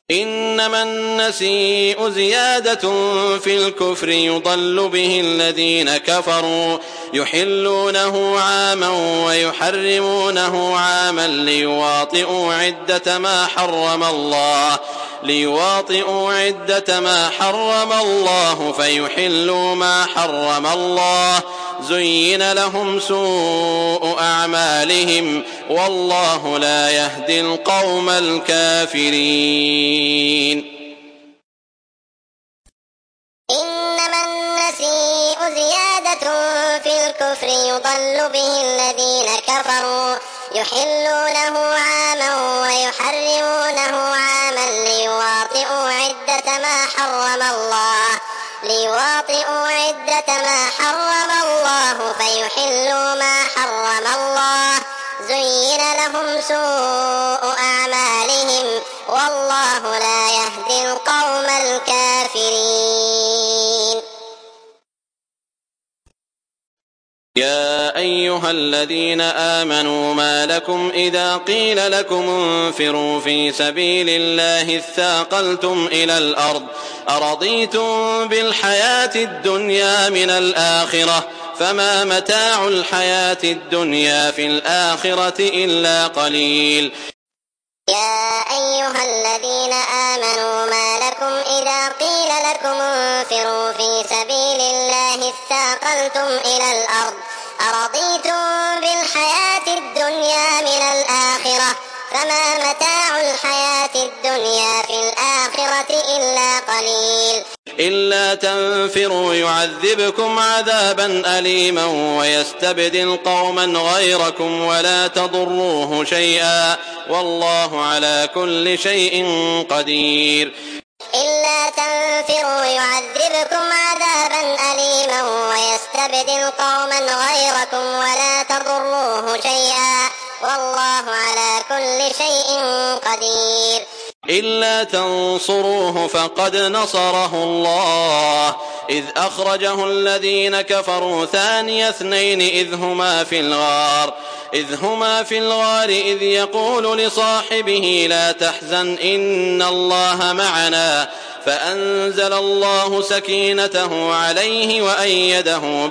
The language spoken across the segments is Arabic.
إنما النسيء زيادة في الكفر يضل به الذين كفروا يحلونه عاما ويحرمونه عاما ليواطئوا عدة ما حرم الله فيحلوا ما حرم الله زين لهم سوء أعمالهم والله لا يهدي القوم الكافرين. إنما النسيء زيادة في الكفر يضل به الذين كفروا يحلونه عاما ويحرمونه عاما ليواطئوا عدة ما حرم الله فيحلوا ما حرم الله زين لهم سوء أعمالهم والله لا يهدي القوم الكافرين. يا أيها الذين آمنوا ما لكم إذا قيل لكم انفروا في سبيل الله اثاقلتم إلى الأرض أرضيتم بالحياة الدنيا من الآخرة فما متاع الحياة الدنيا في الآخرة إلا قليل. يا أيها الذين آمنوا ما لكم إذا قيل لكم انفروا في سبيل الله اثاقلتم إلى الأرض أرضيتم بالحياة الدنيا من الآخرة فما متاع الحياة الدنيا في الآخرة إلا قليل. إلا تنفروا يعذبكم عذابا أليما ويستبدل قوما غيركم ولا تضروه شيئا والله على كل شيء قدير. إلا تنفروا يعذبكم عذابا أليما ويستبدل قوما غيركم ولا تضروه شيئا والله على كل شيء قدير. إلا تنصروه فقد نصره الله إذ أخرجه الذين كفروا ثاني اثنين إذ هما في الغار إذ يقول لصاحبه لا تحزن إن الله معنا فأنزل الله سكينته عليه وأيده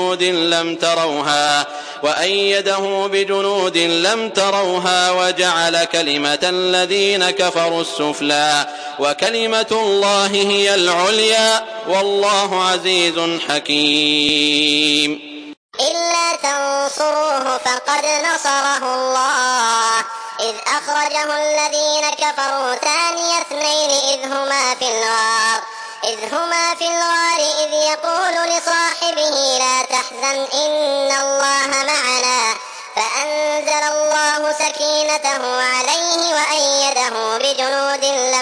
بجنود لم تروها وجعل كلمة الذين كفروا السفلى وكلمة الله هي العليا والله عزيز حكيم. إلا تنصروه فقد نصره الله إذ أخرجه الذين كفروا ثاني اثنين إذ هما في الغار إذ يقول لصاحبه لا تحزن إن الله معنا فأنزل الله سكينته عليه وأيده بجنود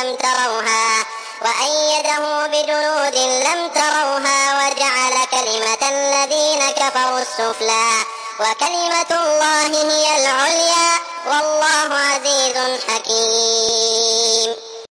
لم تروها وجعل كلمة الذين كفروا السفلى وكلمة الله هي العليا والله عزيز حكيم.